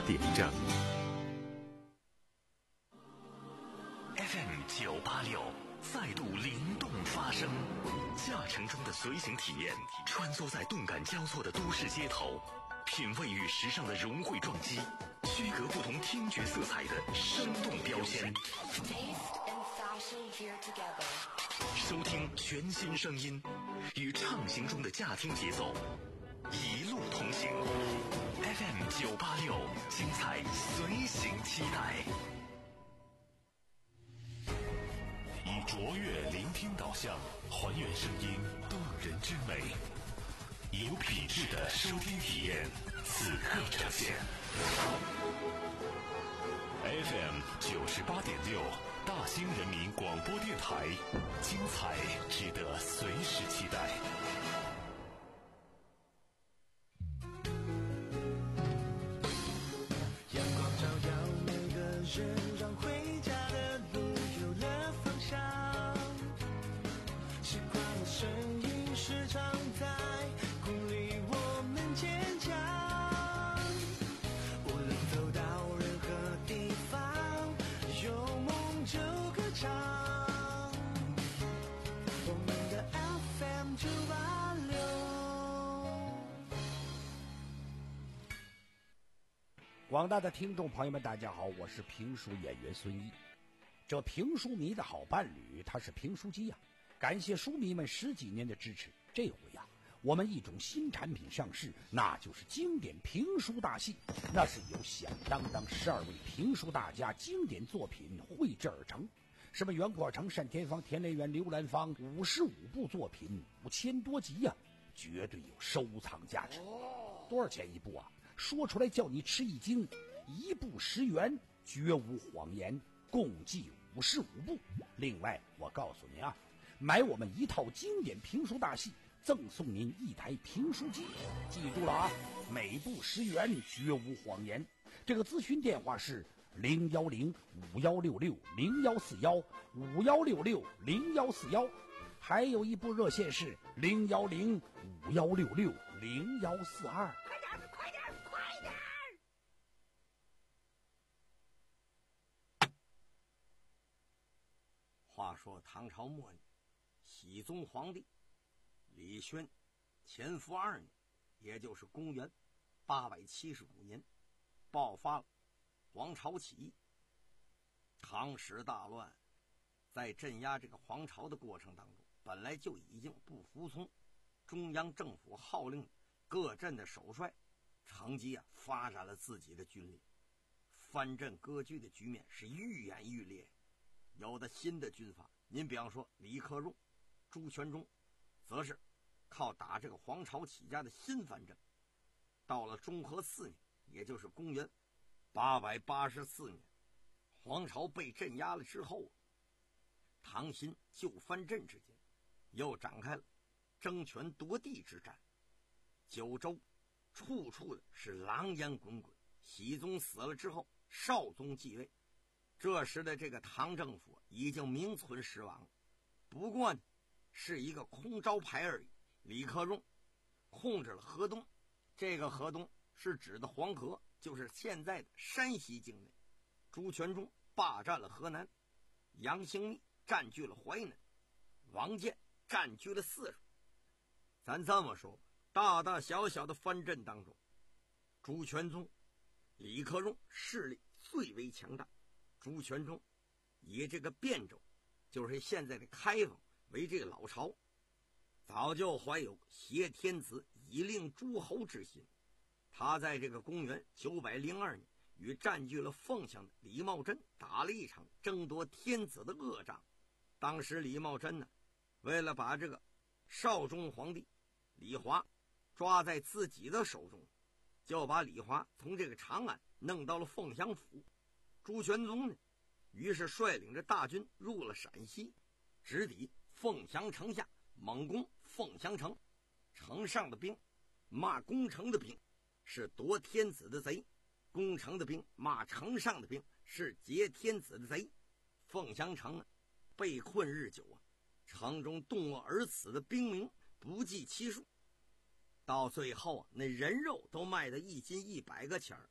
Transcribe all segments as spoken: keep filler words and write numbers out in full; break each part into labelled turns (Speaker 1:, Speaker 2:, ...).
Speaker 1: 点正。
Speaker 2: F M 九八六再度灵动发声，驾乘中的随行体验，穿梭在动感交错的都市街头，品味与时尚的融汇撞击，区隔不同听觉色彩的生动标签。收听全新声音，与畅行中的驾听节奏，一路同行。F M 九八六，精彩随行期待。以卓越聆听导向，还原声音动人之美，有品质的收听体验，此刻呈现。F M 九十八点六，大兴人民广播电台，精彩值得随时期待。
Speaker 3: 阳光照耀每个人，让回家的路有了方向。时光的声音时常在鼓励我们坚强。无论走到任何地方，有梦就歌唱。我们的 F M 九八六。
Speaker 4: 广大的听众朋友们，大家好，我是评书演员孙一。这评书迷的好伴侣，他是评书机呀、啊。感谢书迷们十几年的支持，这回呀、啊，我们一种新产品上市，那就是经典评书大戏。那是由响当当十二位评书大家经典作品绘制而成，什么袁阔成、单田芳、田连元、刘兰芳，五十五部作品，五千多集呀、啊，绝对有收藏价值。多少钱一部啊？说出来叫你吃一惊，一部十元，绝无谎言，共计五十五部。另外，我告诉您啊，买我们一套经典评书大戏，赠送您一台评书机。记住了啊，每部十元，绝无谎言。这个咨询电话是零幺零五幺六六零幺四幺五幺六六零幺四幺，还有一部热线是零幺零五幺六六零幺四二。
Speaker 5: 快点，快点，快点！
Speaker 6: 话说唐朝末年，熹宗皇帝李轩乾伏二年，也就是公元八百七十五年，爆发了黄巢起义。唐时大乱，在镇压这个黄巢的过程当中，本来就已经不服从中央政府号令，各镇的首帅乘机啊发展了自己的军力，藩镇割据的局面是愈演愈烈。有的新的军阀，您比方说李克用、朱全忠，则是靠打这个黄巢起家的新藩镇。到了中和四年，也就是公元八百八十四年，黄巢被镇压了之后，唐新旧藩镇之间又展开了争权夺地之战。九州处处的是狼烟滚滚。熹宗死了之后，少宗继位，这时的这个唐政府已经名存实亡，不过呢是一个空招牌而已。李克用控制了河东，这个河东是指的黄河，就是现在的山西境内。朱全忠霸占了河南，杨兴密占据了淮南，王建占据了泗水。咱这么说，大大小小的藩镇当中，朱全忠、李克用势力最为强大。朱全忠以这个汴州，就是现在的开封为这个老巢，早就怀有挟天子以令诸侯之心。他在这个公元九百零二年与占据了凤翔的李茂贞打了一场争夺天子的恶仗。当时李茂贞呢，为了把这个少中皇帝李华抓在自己的手中，就把李华从这个长安弄到了凤翔府。朱全忠呢，于是率领着大军入了陕西，直抵凤翔城下，猛攻凤翔城。城上的兵骂攻城的兵是夺天子的贼，攻城的兵骂城上的兵是劫天子的贼。凤翔城被困日久啊，城中冻饿而死的兵民不计其数，到最后那人肉都卖到一斤一百个钱儿。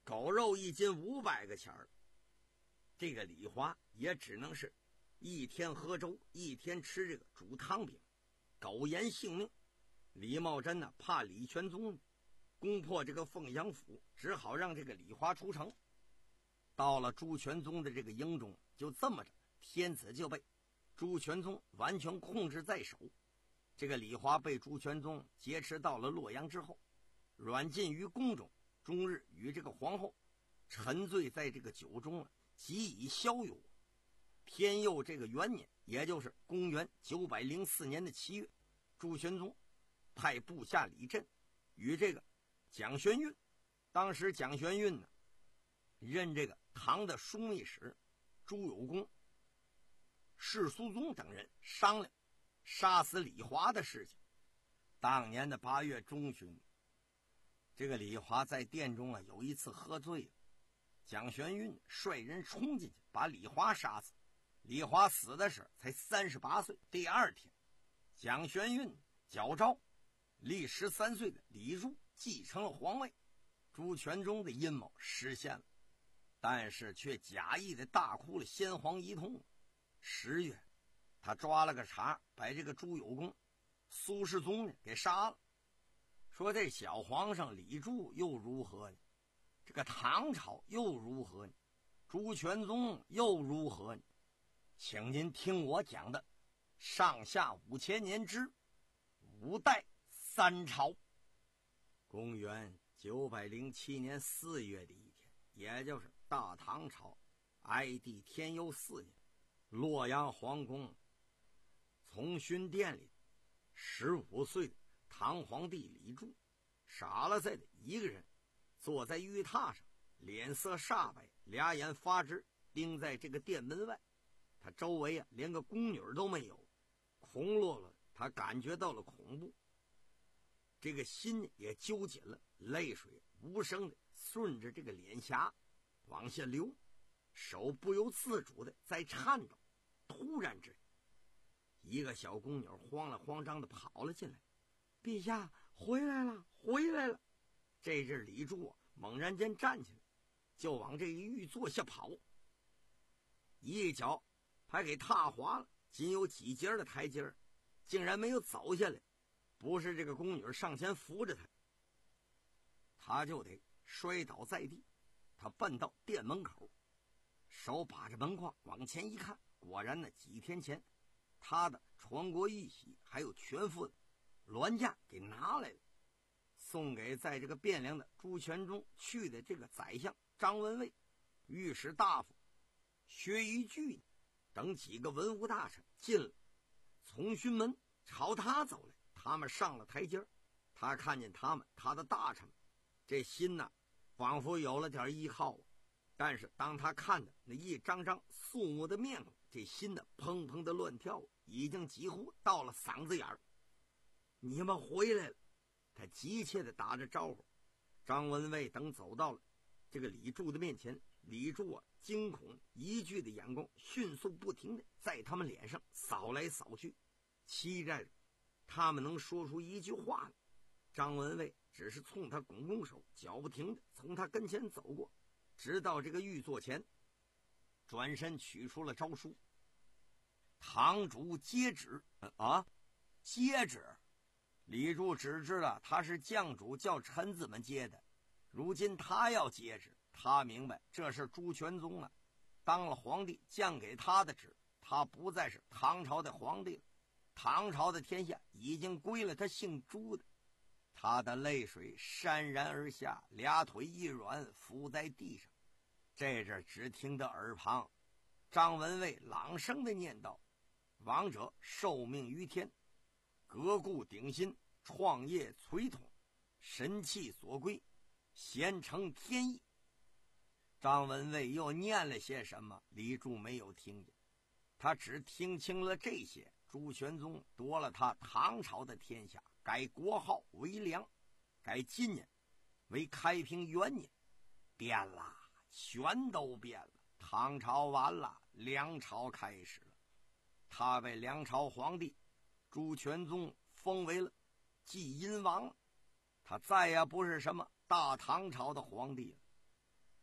Speaker 6: 狗肉一斤五百个钱儿，这个李华也只能是一天喝粥，一天吃这个煮汤饼，苟延性命。李茂贞呢，怕李全宗攻破这个凤翔府，只好让这个李华出城。到了朱全宗的这个营中，就这么着，天子就被朱全宗完全控制在手。这个李华被朱全宗劫持到了洛阳之后，软禁于宫中，终日与这个皇后沉醉在这个酒中了，极以逍遥。天佑这个元年，也就是公元九百零四年的七月，朱全宗派部下李振与这个蒋玄运，当时蒋玄运呢任这个唐的枢密使朱有功、释苏宗等人商量杀死李华的事情。当年的八月中旬，这个李华在殿中啊有一次喝醉了，蒋玄运率人冲进去把李华杀死。李华死的时才三十八岁。第二天，蒋玄运矫诏立十三岁的李儒继承了皇位，朱全宗的阴谋实现了，但是却假意的大哭了先皇一通。十月，他抓了个茬，把这个朱有功、苏世宗呢给杀了。说这小皇上李柱又如何呢？这个唐朝又如何呢？朱全宗又如何呢？请您听我讲的上下五千年之五代三朝。公元九百零七年四月的一天，也就是大唐朝哀帝天佑四年，洛阳皇宫从勋殿里，十五岁的唐皇帝李柱傻了在的一个人，坐在玉榻上，脸色煞白，俩眼发直，盯在这个殿门外。他周围啊连个宫女都没有，空落落，他感觉到了恐怖，这个心也揪紧了，泪水无声的顺着这个脸颊往下流，手不由自主的在颤抖。突然之间，一个小宫女慌了慌张的跑了进来：“陛下回来了，回来了！”这阵李柱啊猛然间站起来，就往这一玉座下跑，一脚还给踏滑了，仅有几阶的台阶，竟然没有走下来。不是这个宫女上前扶着他，他就得摔倒在地。他奔到殿门口，手把着门框往前一看，果然呢，几天前他的传国玉玺还有全副的銮驾给拿来了，送给在这个汴梁的朱全宗去的这个宰相张文蔚、御史大夫薛于巨等几个文武大臣进了从勋门，朝他走来。他们上了台阶，他看见他们，他的大臣们，这心呐仿佛有了点依靠。但是当他看着那一张张肃穆的面孔，这心呢砰砰的乱跳，已经几乎到了嗓子眼儿。你们回来了！他急切地打着招呼。张文蔚等走到了这个李柱的面前，李柱啊惊恐疑惧的眼光迅速不停地在他们脸上扫来扫去，期待着他们能说出一句话来。张文蔚只是冲他拱拱手，脚不停地从他跟前走过，直到这个玉座前，转身取出了诏书。堂主接旨。啊，接旨？李柱只知道他是将主叫臣子们接的，如今他要接旨，他明白这是朱全宗啊当了皇帝降给他的旨，他不再是唐朝的皇帝了，唐朝的天下已经归了他姓朱的。他的泪水潸然而下，俩腿一软，伏在地上。这阵只听得耳旁张文蔚朗声的念道：“王者受命于天，革故鼎新，创业垂统，神器所归，贤承天意。”张文蔚又念了些什么，李柱没有听见，他只听清了这些：朱全宗夺了他唐朝的天下，改国号为梁，改今年为开平元年。变了，全都变了。唐朝完了，梁朝开始了。他被梁朝皇帝朱全宗封为了继阴王了，他再也不是什么大唐朝的皇帝了。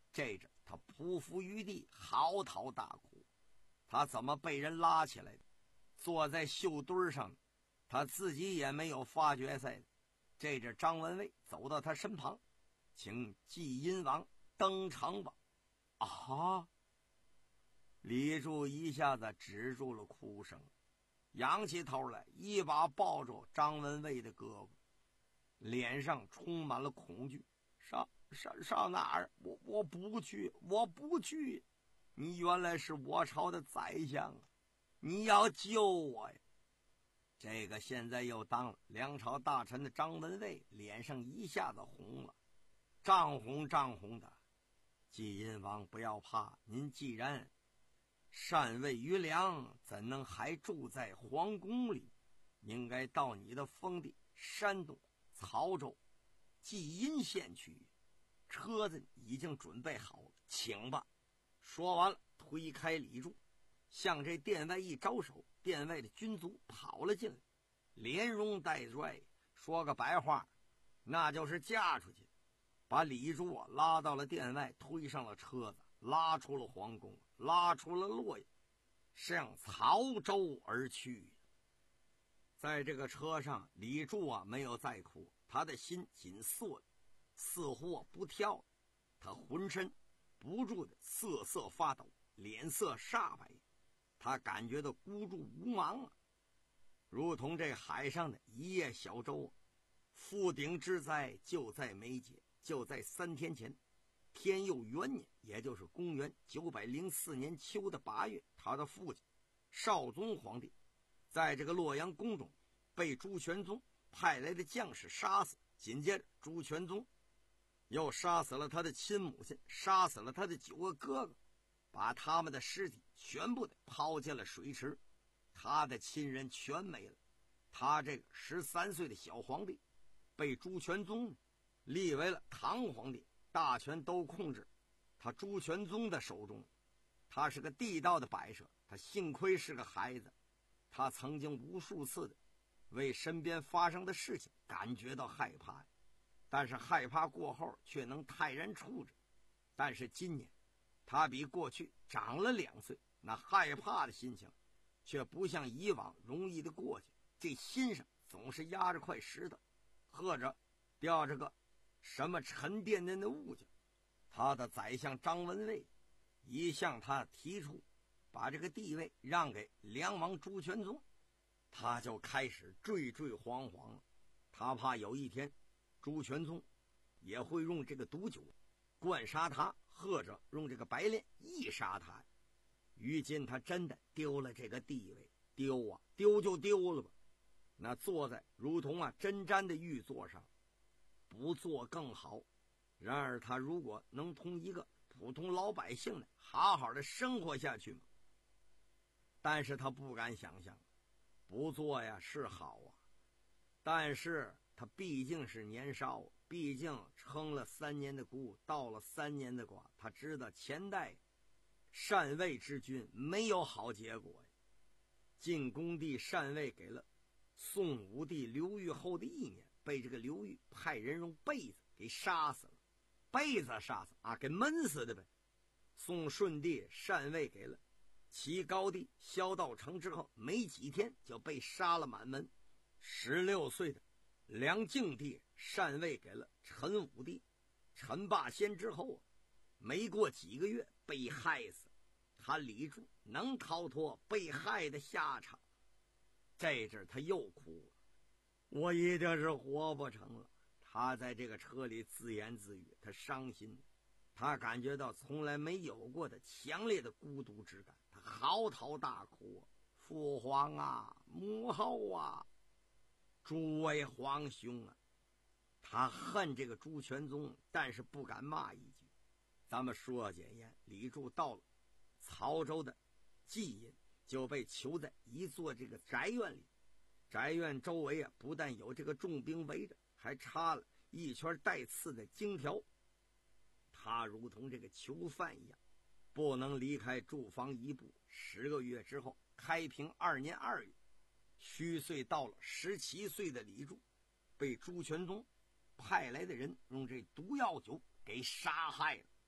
Speaker 6: 这阵他匍匐于地，嚎啕大哭。他怎么被人拉起来的？坐在绣墩上，他自己也没有发觉噻。这阵张文蔚走到他身旁，请祭阴王登场吧。啊！李柱一下子止住了哭声，仰起头来，一把抱住张文蔚的胳膊，脸上充满了恐惧。上上上哪儿？我我不去，我不去！你原来是我朝的宰相啊！你要救我呀！这个现在又当了梁朝大臣的张文蔚脸上一下子红了，涨红涨红的。祭阴王不要怕，您既然禅位于梁，怎能还住在皇宫里？应该到你的封地山东曹州祭阴县去。车子已经准备好了，请吧。说完了，推开李柱，向这殿外一招手，殿外的军卒跑了进来，连容带拽，说个白话，那就是嫁出去，把李柱啊拉到了殿外，推上了车子，拉出了皇宫，拉出了洛阳，向曹州而去。在这个车上，李柱啊没有再哭，他的心紧缩，似乎啊不跳，他浑身不住的瑟瑟发抖，脸色煞白，他感觉到孤注无芒啊，如同这海上的一叶小舟，覆顶之灾就在眉睫。就在三天前，天佑元年，也就是公元九百零四年秋的八月，他的父亲少宗皇帝在这个洛阳宫中被朱全宗派来的将士杀死，紧接着朱全宗又杀死了他的亲母亲，杀死了他的九个哥哥，把他们的尸体全部的抛进了水池，他的亲人全没了。他这个十三岁的小皇帝被朱全宗立为了唐皇帝，大权都控制他朱全宗的手中。他是个地道的摆设，他幸亏是个孩子，他曾经无数次的为身边发生的事情感觉到害怕，但是害怕过后却能泰然处之。但是今年他比过去长了两岁，那害怕的心情却不像以往容易的过去，这心上总是压着块石头，或者吊着个什么沉甸甸的物件。他的宰相张文蔚一向他提出把这个地位让给梁王朱全宗，他就开始惴惴惶惶了。他怕有一天朱全宗也会用这个毒酒灌杀他，或者用这个白练缢杀他。于今他真的丢了这个地位，丢啊丢就丢了吧，那坐在如同啊针毡的玉座上，不做更好。然而他如果能同一个普通老百姓呢好好的生活下去嘛，但是他不敢想象，不做呀是好啊，但是他毕竟是年少，毕竟撑了三年的孤，到了三年的寡，他知道前代禅位之君没有好结果呀。晋恭帝禅位给了宋武帝刘裕后的一年，被这个刘裕派人用被子给杀死了，被子杀死啊，给闷死的呗。宋顺帝禅位给了齐高帝萧道成之后，没几天就被杀了满门。十六岁的梁敬帝禅位给了陈武帝，陈霸先之后没过几个月被害死。他李柱能逃脱被害的下场？这阵他又哭了，我一定是活不成了。他在这个车里自言自语，他伤心，他感觉到从来没有过的强烈的孤独之感，他嚎啕大哭，父皇啊，母后啊，诸位皇兄啊。他恨这个朱全宗，但是不敢骂一句。咱们说简言，李柱到了曹州的祭阴，就被囚在一座这个宅院里。宅院周围啊，不但有这个重兵围着，还插了一圈带刺的荆条。他如同这个囚犯一样，不能离开住房一步。十个月之后，开平二年二月，虚岁到了十七岁的李柱，被朱全宗派来的人用这毒药酒给杀害了。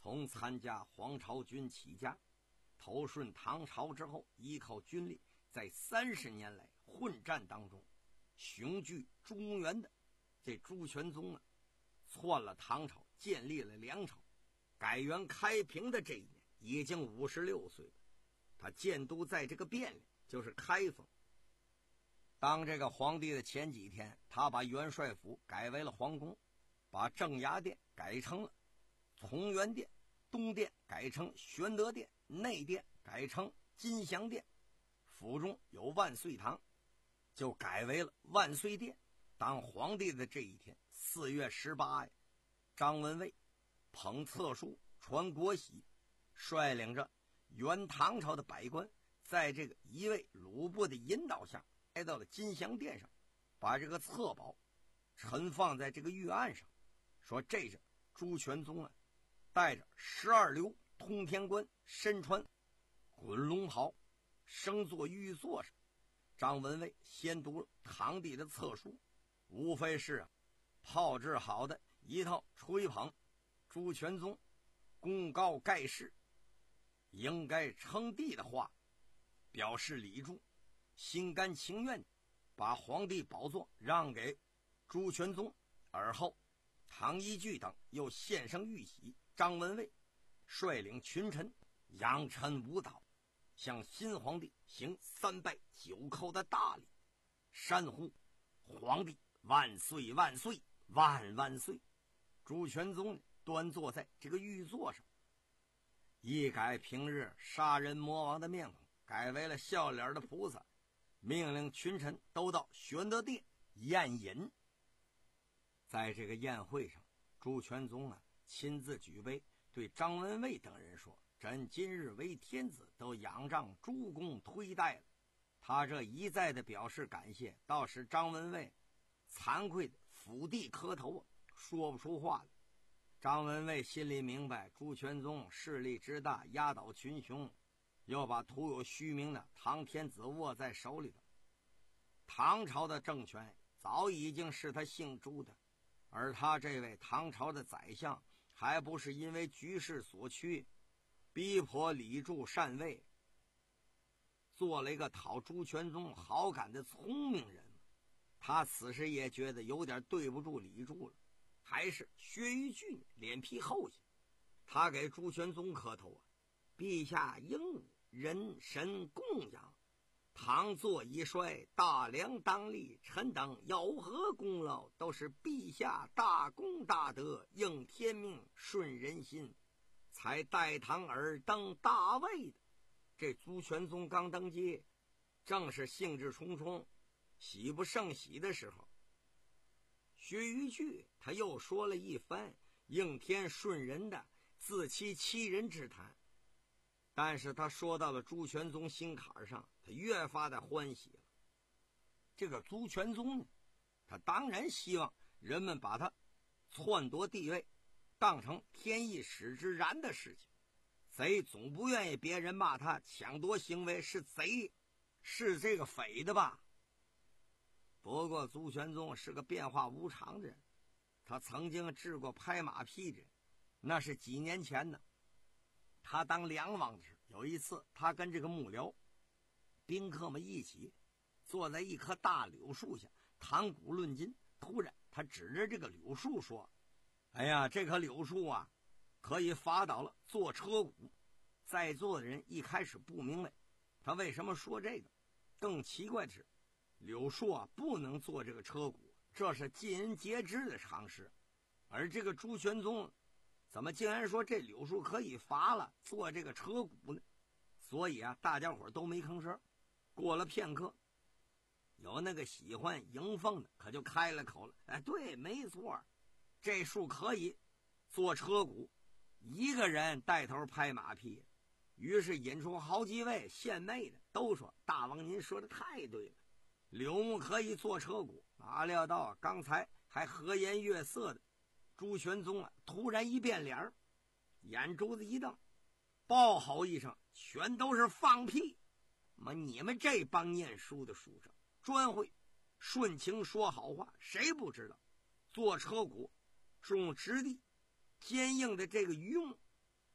Speaker 6: 从参加黄巢军起家，投顺唐朝之后，依靠军力，在三十年来混战当中，雄踞中原的这朱全宗啊，篡了唐朝，建立了梁朝，改元开平的这一年，已经五十六岁了。他建都在这个汴梁，就是开封。当这个皇帝的前几天，他把元帅府改为了皇宫，把正衙殿改成了从元殿，东殿改成玄德殿，内殿改成金祥殿，府中有万岁堂，就改为了万岁殿。当皇帝的这一天，四月十八呀，张文蔚捧册书传国玺，率领着原唐朝的百官，在这个一位鲁部的引导下，来到了金祥殿上，把这个册宝陈放在这个御案上，说这是朱全宗啊，带着十二流通天冠，身穿滚龙袍，升坐御座上。张文蔚先读了堂弟的册书，无非是啊炮制好的一套吹捧朱全宗公告盖世应该称帝的话，表示李柱心甘情愿把皇帝宝座让给朱全宗。而后唐一炬等又献上玉玺，张文蔚率领群臣扬尘舞蹈，向新皇帝行三拜九叩的大礼，山呼皇帝万岁万岁万万岁。朱全宗端坐在这个御座上，一改平日杀人魔王的面孔，改为了笑脸的菩萨，命令群臣都到玄德殿宴饮。在这个宴会上，朱全宗啊亲自举杯，对张文蔚等人说：“朕今日为天子，都仰仗诸公推戴了。”他这一再的表示感谢，倒使张文蔚惭愧的伏地磕头啊，说不出话来。张文蔚心里明白，朱全宗势力之大，压倒群雄，又把徒有虚名的唐天子握在手里头，唐朝的政权早已经是他姓朱的，而他这位唐朝的宰相，还不是因为局势所趋，逼迫李柱禅位，做了一个讨朱全宗好感的聪明人。他此时也觉得有点对不住李柱了，还是薛玉惧脸皮厚些，他给朱全宗磕头啊：“陛下应武，人神供养，唐作已衰，大梁当立，臣等有何功劳，都是陛下大功大德，应天命，顺人心，才代唐而登大位的。”这朱全宗刚登基，正是兴致冲冲，喜不胜喜的时候，薛玉惧他又说了一番应天顺人的自欺欺人之谈，但是他说到了朱全宗心坎上，他越发的欢喜了。这个朱全宗呢，他当然希望人们把他篡夺地位当成天意使之然的事情，贼总不愿意别人骂他抢夺行为是贼，是这个匪的吧。不过朱全宗是个变化无常的人，他曾经治过拍马屁的人，那是几年前呢。他当梁王时，有一次他跟这个幕僚宾客们一起坐在一棵大柳树下谈古论今，突然他指着这个柳树说：“哎呀，这棵柳树啊可以伐倒了坐车鼓。”在座的人一开始不明白他为什么说这个，更奇怪的是柳树啊不能做这个车鼓，这是尽人皆知的常识。而这个朱全宗怎么竟然说这柳树可以伐了做这个车鼓呢？所以啊大家伙都没吭声。过了片刻，有那个喜欢迎凤的可就开了口了：“哎，对，没错，这树可以做车鼓。”一个人带头拍马屁，于是引出好几位献媚的，都说：“大王您说的太对了，柳木可以做车鼓。”哪料到啊刚才还和颜悦色的朱全宗啊突然一变脸，眼珠子一瞪，暴吼一声：“全都是放屁！妈，你们这帮念书的书生专会顺情说好话，谁不知道做车鼓是用直地坚硬的这个榆木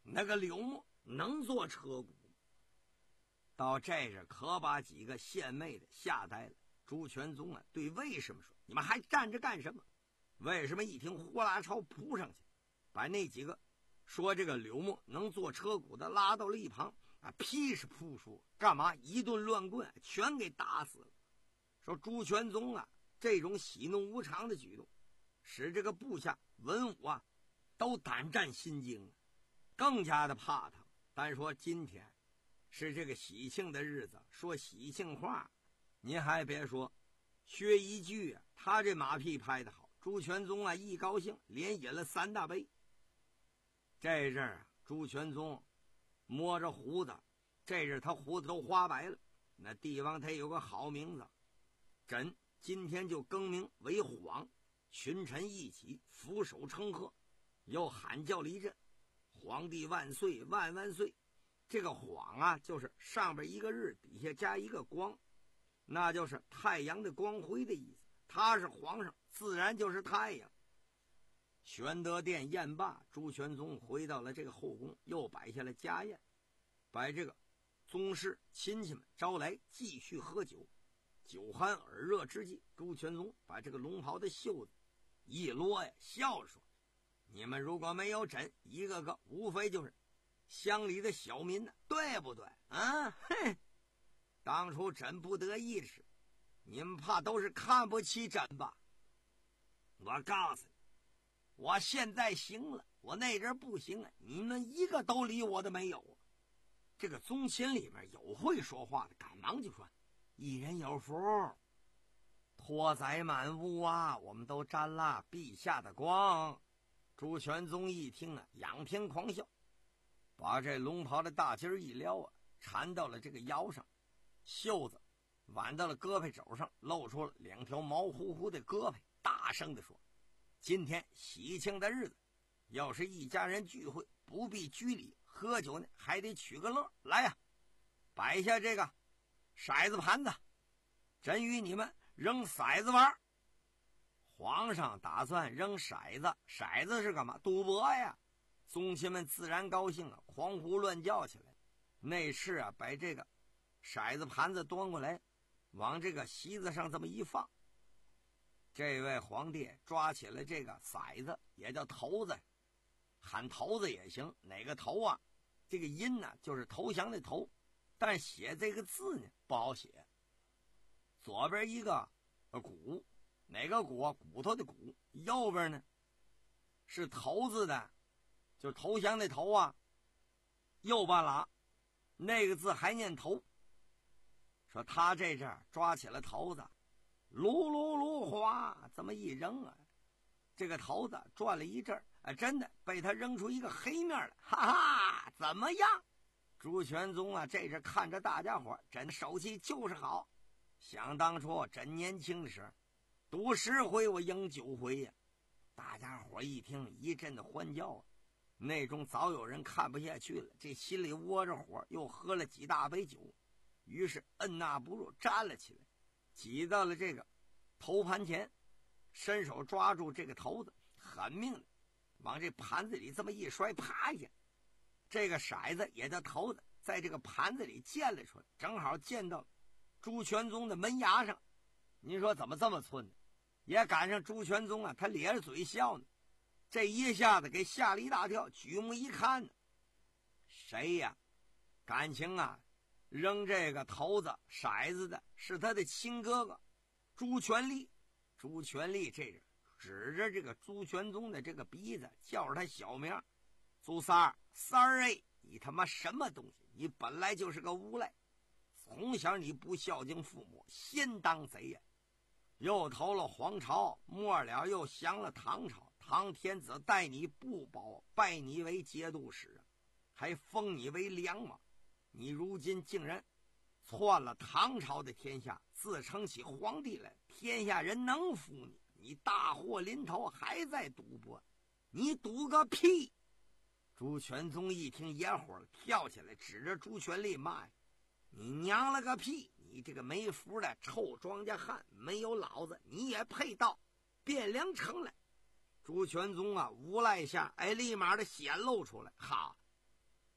Speaker 6: 那个柳木能做车骨？到这时可把几个献媚的吓呆了。朱全宗啊，对为什么说你们还站着干什么？为什么一听呼啦超扑上去，把那几个说这个柳木能做车骨的拉到了一旁啊，劈是扑说干嘛？一顿乱棍全给打死了。说朱全宗啊，这种喜怒无常的举动，使这个部下文武啊都胆战心惊，更加的怕他。单说今天是这个喜庆的日子，说喜庆话，您还别说，薛一句啊，他这马屁拍得好。朱全宗啊一高兴，连饮了三大杯。这阵儿啊，朱全宗摸着胡子，这阵他胡子都花白了。那帝王他有个好名字，朕今天就更名为晃，群臣一起俯首称贺，又喊叫了一阵：“皇帝万岁，万万岁！”这个晃啊，就是上边一个日，底下加一个光，那就是太阳的光辉的意思。他是皇上，自然就是太阳。玄德殿宴罢，朱全宗回到了这个后宫，又摆下了家宴，把这个宗室亲戚们招来，继续喝酒。酒酣耳热之际，朱全宗把这个龙袍的袖子一落呀，笑着说：“你们如果没有朕，一个个无非就是乡里的小民呢，对不对啊？嘿，当初朕不得意时，你们怕都是看不起朕吧？我告诉你，我现在行了，我那阵不行啊，你们一个都理我的没有。”这个宗亲里面有会说话的，赶忙就说：“一人有福，拓载满屋啊，我们都沾了陛下的光。”朱全宗一听啊，仰天狂笑，把这龙袍的大襟一撩啊，缠到了这个腰上，袖子挽到了胳膊肘上，露出了两条毛乎乎的胳膊，大声地说：“今天喜庆的日子，要是一家人聚会，不必居礼喝酒呢，还得取个乐。来呀，摆下这个骰子盘子，朕与你们扔骰子玩。”皇上打算扔骰子，骰子是干嘛？赌博呀！宗亲们自然高兴啊，狂呼乱叫起来。内侍啊，把这个骰子盘子端过来，往这个席子上这么一放。这位皇帝抓起了这个骰子，也叫头子，喊头子也行。哪个头啊？这个音呢，就是投降的头，但写这个字呢不好写。左边一个骨，哪个骨啊？骨头的骨。右边呢是头字的，就投降的头啊，右半拉那个字还念头。说他这阵儿抓起了头子，噜噜噜哗，这么一扔啊，这个头子转了一阵儿，啊，真的被他扔出一个黑面来，哈哈，怎么样？朱全宗啊，这阵看着大家伙，朕手气就是好。想当初朕年轻的时候，赌十回我赢九回呀、啊！大家伙一听，一阵的欢叫啊。内中早有人看不下去了，这心里窝着火，又喝了几大杯酒，于是按捺不住站了起来，挤到了这个头盘前，伸手抓住这个头子，狠命的往这盘子里这么一摔，啪一下，这个骰子也叫头子，在这个盘子里溅了出来，正好溅到朱全宗的门牙上。您说怎么这么寸呢？也赶上朱全宗啊，他咧着嘴笑呢。这一下子给吓了一大跳，举目一看呢，谁呀？感情啊，扔这个头子骰子的是他的亲哥哥朱全力。朱全力这人指着这个朱全宗的这个鼻子，叫着他小名：“朱三儿，三儿哎，你他妈什么东西？你本来就是个无赖，从小你不孝敬父母，先当贼呀！又投了皇朝，末了又降了唐朝。唐天子待你不薄，拜你为节度使，还封你为良王。你如今竟然篡了唐朝的天下，自称起皇帝来，天下人能服你？你大祸临头，还在赌博，你赌个屁！”朱全宗一听野火了，跳起来指着朱全力骂呀：“你娘了个屁！你这个没福的臭庄稼汉，没有老子你也配到汴梁城来！”朱全宗啊，无赖下，哎，立马的显露出来，哈，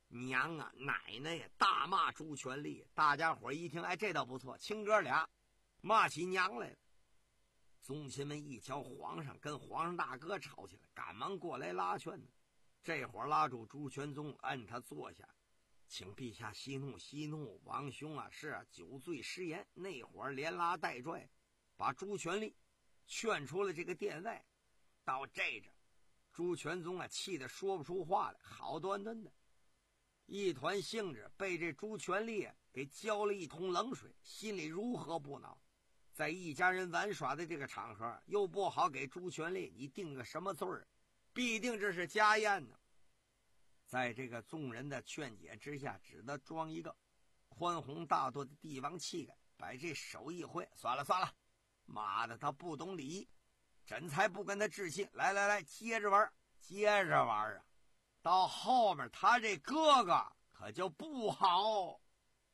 Speaker 6: 娘啊奶奶呀大骂朱全力。大家伙一听，哎，这倒不错，亲哥俩骂起娘来了。宗亲们一瞧皇上跟皇上大哥吵起来，赶忙过来拉劝呢。这会儿拉住朱全宗，摁他坐下，请陛下息怒息怒，王兄啊是啊酒醉失言。那会儿连拉带拽把朱全力劝出了这个殿外。到这着朱全宗啊气得说不出话来，好端端的一团兴致被这朱全力啊给浇了一桶冷水，心里如何不恼。在一家人玩耍的这个场合，又不好给朱全力你定个什么罪儿，必定这是家宴呢。在这个众人的劝解之下，只得装一个宽宏大度的帝王气概，把这手一挥，算了算了，妈的他不懂礼仪，朕才不跟他置气。来来来，接着玩接着玩啊，到后面他这哥哥可就不好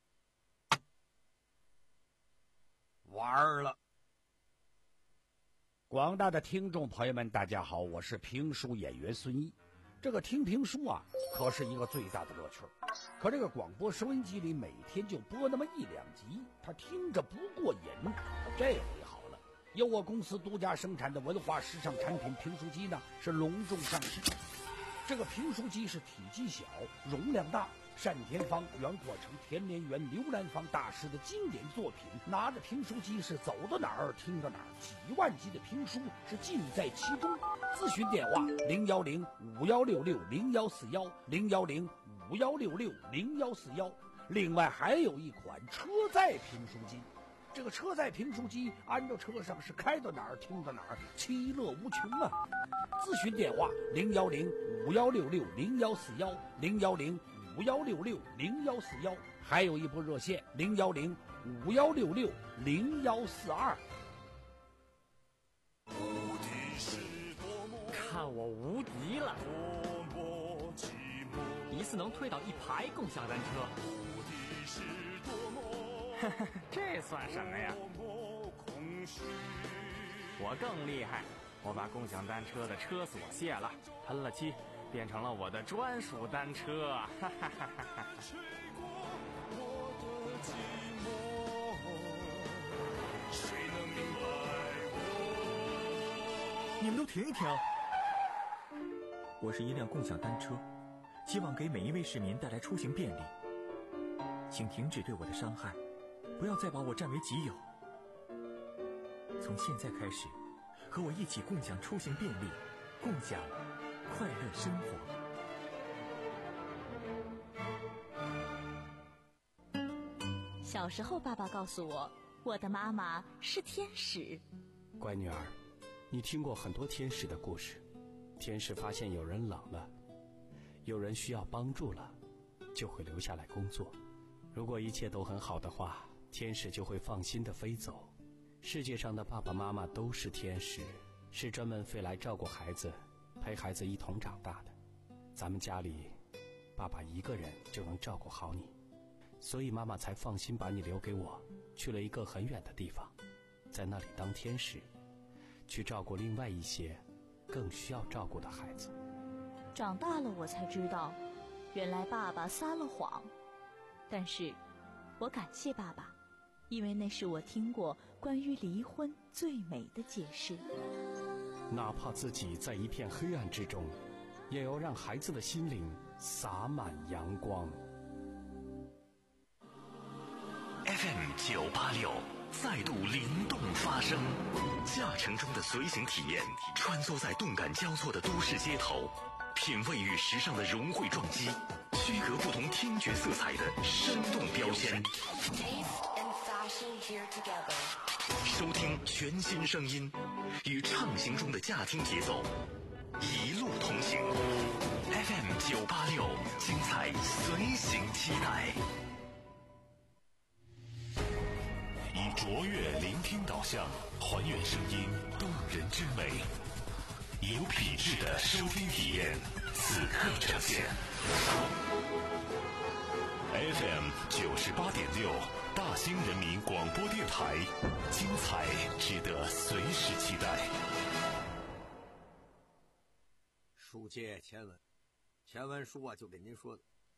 Speaker 6: 玩了。
Speaker 4: 广大的听众朋友们大家好，我是评书演员孙一。这个听评书啊可是一个最大的乐趣，可这个广播收音机里每天就播那么一两集，他听着不过瘾。这回好了，由我公司独家生产的文化时尚产品评书机呢是隆重上市。这个评书机是体积小，容量大，单田芳、袁阔成、田连元、刘兰芳大师的经典作品，拿着评书机是走到哪儿听到哪儿，几万集的评书是尽在其中。咨询电话零幺零五幺六六零幺四幺零幺零五幺六六零幺四幺。另外还有一款车载评书机，这个车载评书机安到车上是开到哪儿听到哪儿，其乐无穷啊！咨询电话零幺零五幺六六零幺四幺零幺零五幺六六零幺四幺，还有一部热线零幺零五幺六六零幺四二。
Speaker 1: 看我无敌了！一次能推倒一排共享单车，这算什么呀？我更厉害，我把共享单车的车锁卸了，喷了漆，变成了我的专属单车。哈哈哈哈哈！
Speaker 7: 你们都停一停！我是一辆共享单车，希望给每一位市民带来出行便利。请停止对我的伤害，不要再把我占为己有。从现在开始，和我一起共享出行便利，共享快乐生
Speaker 8: 活。小时候，爸爸告诉我，我的妈妈是天使。
Speaker 9: 乖女儿，你听过很多天使的故事。天使发现有人冷了，有人需要帮助了，就会留下来工作。如果一切都很好的话，天使就会放心地飞走。世界上的爸爸妈妈都是天使，是专门飞来照顾孩子，陪孩子一同长大的。咱们家里，爸爸一个人就能照顾好你，所以妈妈才放心把你留给我，去了一个很远的地方，在那里当天使，去照顾另外一些更需要照顾的孩子。
Speaker 8: 长大了我才知道，原来爸爸撒了谎。但是我感谢爸爸，因为那是我听过关于离婚最美的解释。
Speaker 9: 哪怕自己在一片黑暗之中，也要让孩子的心灵洒满阳光。
Speaker 2: F M 九八六再度灵动发声，驾乘中的随行体验，穿梭在动感交错的都市街头，品味与时尚的融汇撞击，区隔不同听觉色彩的生动标签。收听全新声音，与畅行中的驾听节奏，一路同行。F M 九八六，精彩随行期待。 以卓越聆听导向，还原声音动人之美，有品质的收听体验，此刻呈现。F M 九十八点六，大兴人民广播电台，精彩值得随时期待。
Speaker 6: 书接前文，前文书啊就给您说的，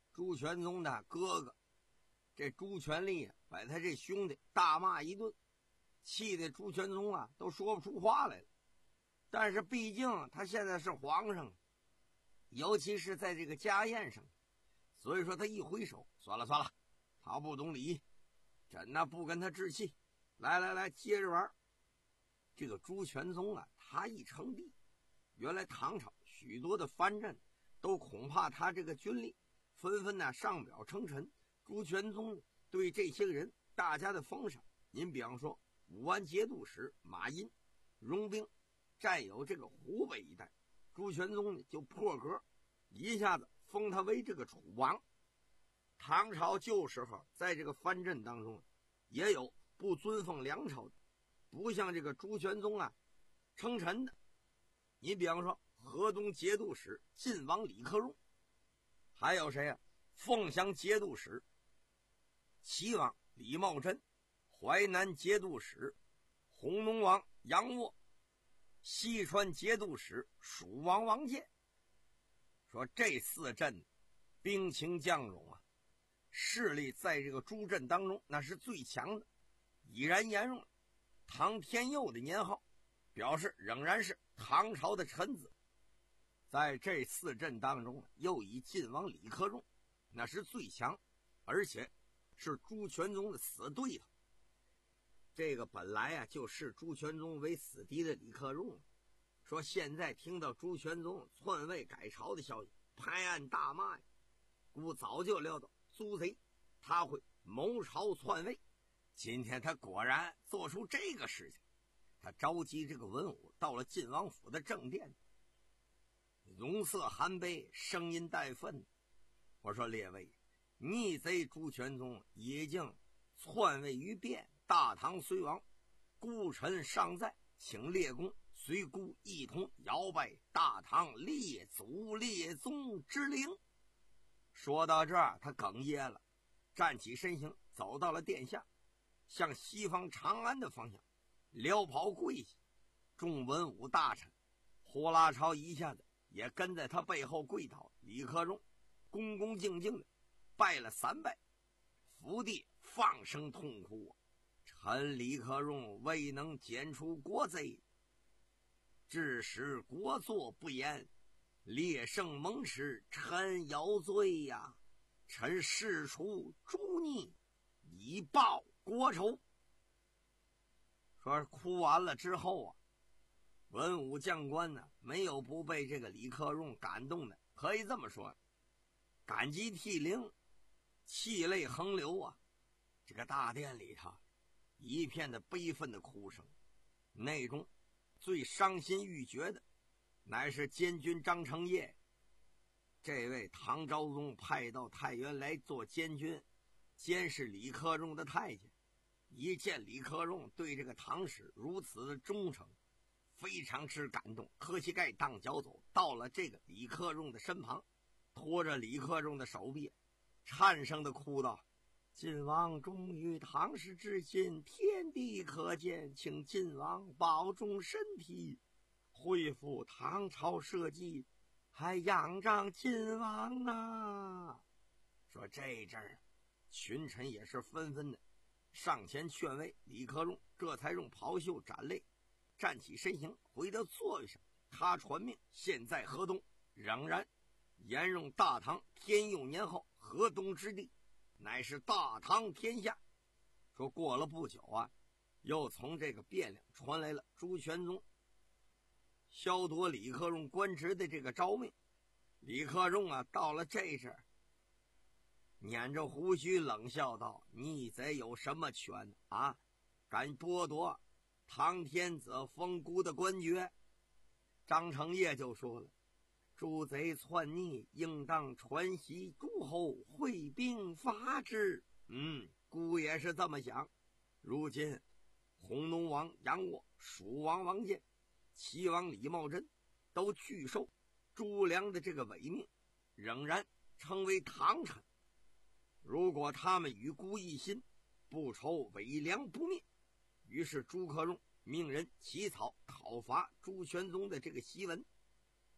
Speaker 6: 朱全宗的哥哥这朱全力啊，把他这兄弟大骂一顿，气得朱全宗啊都说不出话来了。但是毕竟他现在是皇上，尤其是在这个家宴上，所以说他一挥手，算了算了，他不懂礼，朕那不跟他置气，来来来，接着玩。这个朱全宗啊，他一称帝，原来唐朝许多的藩镇都恐怕他这个军力，纷纷呢上表称臣。朱全宗对这些人大家的封赏，您比方说武安节度使马殷荣兵占有这个湖北一带，朱全宗呢就破格一下子封他为这个楚王。唐朝旧时候在这个藩镇当中也有不尊奉梁朝的，不像这个朱全宗啊称臣的。你比方说河东节度使晋王李克用，还有谁啊？凤翔节度使齐王李茂贞，淮南节度使弘农王杨沃，西川节度使蜀王王建。说这四镇兵情将勇啊，势力在这个诸镇当中那是最强的，已然沿用唐天佑的年号，表示仍然是唐朝的臣子。在这四镇当中，又以晋王李克用那是最强，而且是朱全宗的死对头。这个本来啊就视朱全宗为死敌的李克用，说现在听到朱全宗篡位改朝的消息，拍案大骂呀！姑早就料到苏贼他会谋朝篡位，今天他果然做出这个事情。他召集这个文武到了晋王府的正殿，容色含悲，声音带愤。我说列位，逆贼朱全宗已经篡位于汴，大唐虽亡，孤臣尚在，请列公随孤一同摇拜大唐列祖列宗之灵。说到这儿，他哽咽了，站起身形，走到了殿下，向西方长安的方向撩袍跪下。众文武大臣呼啦超一下子也跟在他背后跪倒。李克用恭恭敬敬的拜了三拜，伏地放声痛哭，臣李克用未能剪除国贼，致使国祚不严，列圣蒙耻，臣有罪呀！臣誓除诸逆，以报国仇。说哭完了之后啊，文武将官呢，没有不被这个李克用感动的，可以这么说，感激涕零，泣泪横流啊！这个大殿里头一片的悲愤的哭声，内中最伤心欲绝的乃是监军张承业。这位唐昭宗派到太原来做监军，监视李克用的太监，一见李克用对这个唐使如此的忠诚，非常之感动，磕膝盖当脚走，到了这个李克用的身旁，拖着李克用的手臂，颤声的哭道：晋王忠于唐氏之心，天地可见，请晋王保重身体，恢复唐朝社稷，还仰仗晋王啊！说这阵儿，群臣也是纷纷的上前劝慰李克用，这才用袍袖斩泪，站起身形，回到座位上。他传命，现在河东仍然沿用大唐天佑年号，河东之地乃是大唐天下。说过了不久啊，又从这个汴梁传来了朱全宗削夺李克用官职的这个诏命。李克用啊，到了这阵儿，捻着胡须冷笑道：逆贼有什么权啊？敢剥夺唐天子封孤的官爵？张承业就说了：诸贼篡逆，应当传檄诸侯，会兵伐之。嗯，孤也是这么想。如今弘农王杨沃、蜀王王建、齐王李茂贞都拒受朱良的这个违命，仍然称为唐臣。如果他们与孤一心，不愁伪良不灭。于是朱克用命人起草讨伐朱全宗的这个檄文。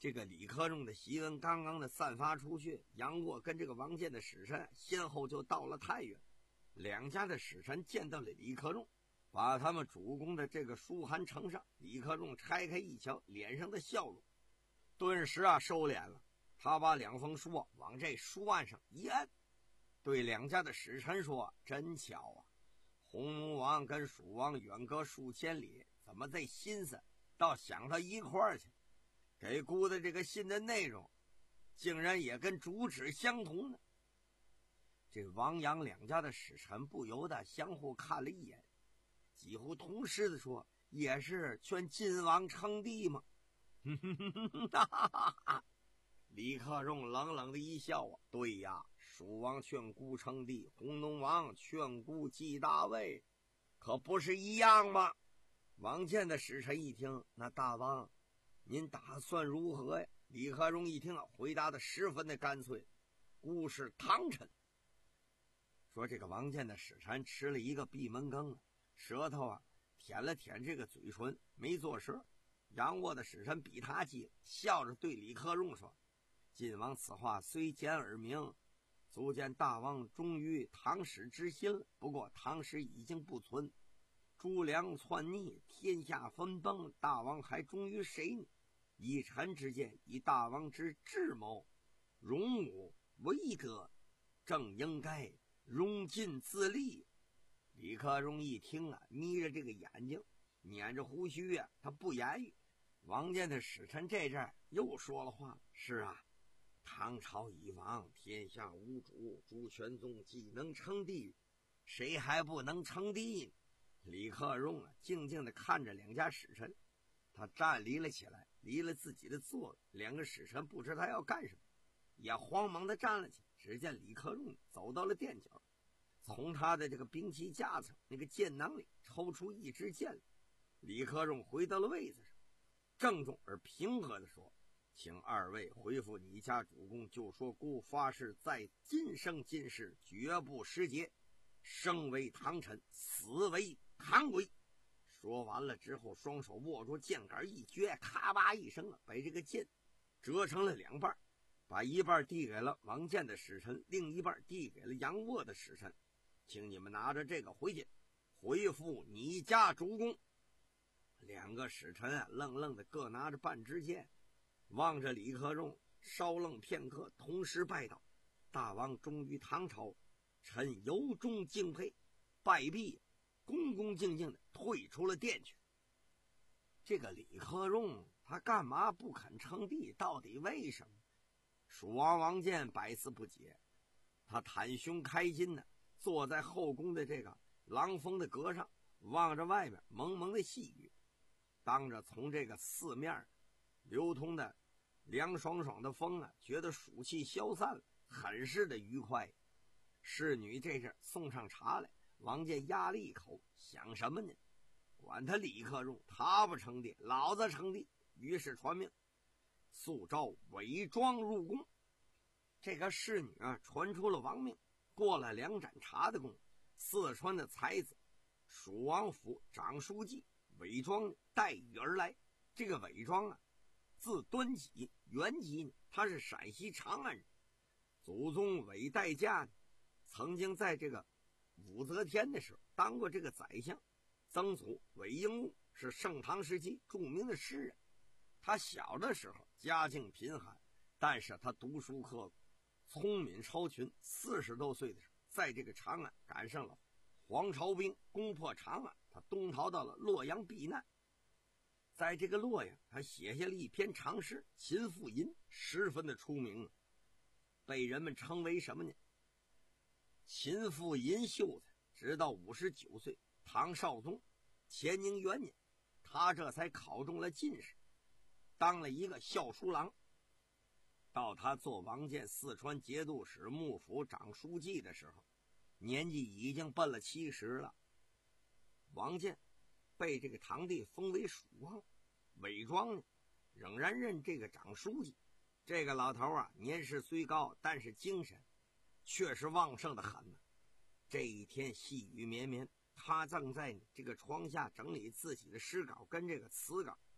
Speaker 6: 这个李克用的檄文刚刚的散发出去，杨过跟这个王建的使臣先后就到了太原。两家的使臣见到了李克用，把他们主公的这个书函呈上。李克用拆开一瞧，脸上的笑容顿时啊收敛了。他把两封书啊往这书案上一按，对两家的使臣说：“真巧啊，鸿奴王跟蜀王远隔数千里，怎么这心思倒想到一块儿去？给估的这个信的内容，竟然也跟主旨相同呢。”这王杨两家的使臣不由得相互看了一眼，几乎同时的说：“也是劝晋王称帝吗？”李克用冷冷的一笑啊，对呀，蜀王劝孤称帝，弘农王劝孤继大位，可不是一样吗？王建的使臣一听，那大王您打算如何呀？李克用一听啊，回答的十分的干脆，孤是唐臣。说这个王建的使臣吃了一个闭门羹，舌头啊舔了舔这个嘴唇，没做声。杨过的使臣比他急，笑着对李克用说：“晋王此话虽简而明，足见大王忠于唐史之心了。不过唐史已经不存，诸梁篡逆，天下分崩，大王还忠于谁呢？以臣之见，以大王之智谋，容我威德，正应该荣尽自立。”李克用一听啊，眯着这个眼睛，捻着胡须啊，他不言语。王建的使臣这阵儿又说了话：“是啊，唐朝已亡，天下无主，朱全宗既能称帝，谁还不能称帝呢？”李克用啊，静静地看着两家使臣，他站立了起来，离了自己的座位。两个使臣不知他要干什么，也慌忙地站了起来。只见李克用走到了垫脚，从他的这个兵器架子上那个箭囊里抽出一支箭来。李克用回到了位子上，郑重而平和地说：“请二位回复你家主公，就说孤发誓在今生今世绝不失节，生为唐臣，死为唐鬼。”说完了之后，双手握住箭杆一撅，咔吧一声啊，把这个箭折成了两半，把一半递给了王建的使臣，另一半递给了杨过的使臣：“请你们拿着这个回去，回复你家主公。”两个使臣啊，愣愣的各拿着半支箭，望着李克用，稍愣片刻，同时拜道：“大王忠于唐朝，臣由衷敬佩。”拜毕，恭恭敬敬的退出了殿去。这个李克用他干嘛不肯称帝？到底为什么？蜀王王建百思不解。他袒胸开襟的坐在后宫的这个廊风的阁上，望着外面蒙蒙的细雨，当着从这个四面流通的凉爽爽的风啊，觉得暑气消散了，很是的愉快。侍女这阵送上茶来，王建压了一口，想什么呢？管他李克用，他不称帝，老子称帝。于是传命，速召伪装入宫。这个侍女啊，传出了王命。过了两盏茶的功夫，四川的才子蜀王府长书记伪装带雨而来。这个伪装啊，字端己，原籍呢，他是陕西长安人，祖宗韦代驾呢，曾经在这个武则天的时候当过这个宰相。曾祖韦应物是盛唐时期著名的诗人。他小的时候家境贫寒，但是他读书刻苦，聪明超群。四十多岁的时候，在这个长安赶上了黄巢兵攻破长安，他东逃到了洛阳避难。在这个洛阳，他写下了一篇长诗《秦妇吟》，十分的出名，被人们称为什么呢？秦妇吟秀才。直到五十九岁，唐少宗乾宁元年，他这才考中了进士，当了一个校书郎。到他做王建四川节度使幕府长书记的时候，年纪已经奔了七十了。王建被这个堂弟封为蜀王，伪装呢仍然任这个长书记。这个老头啊，年事虽高，但是精神确实旺盛的很呢。这一天细雨绵绵，他正在这个床下整理自己的诗稿跟这个词稿。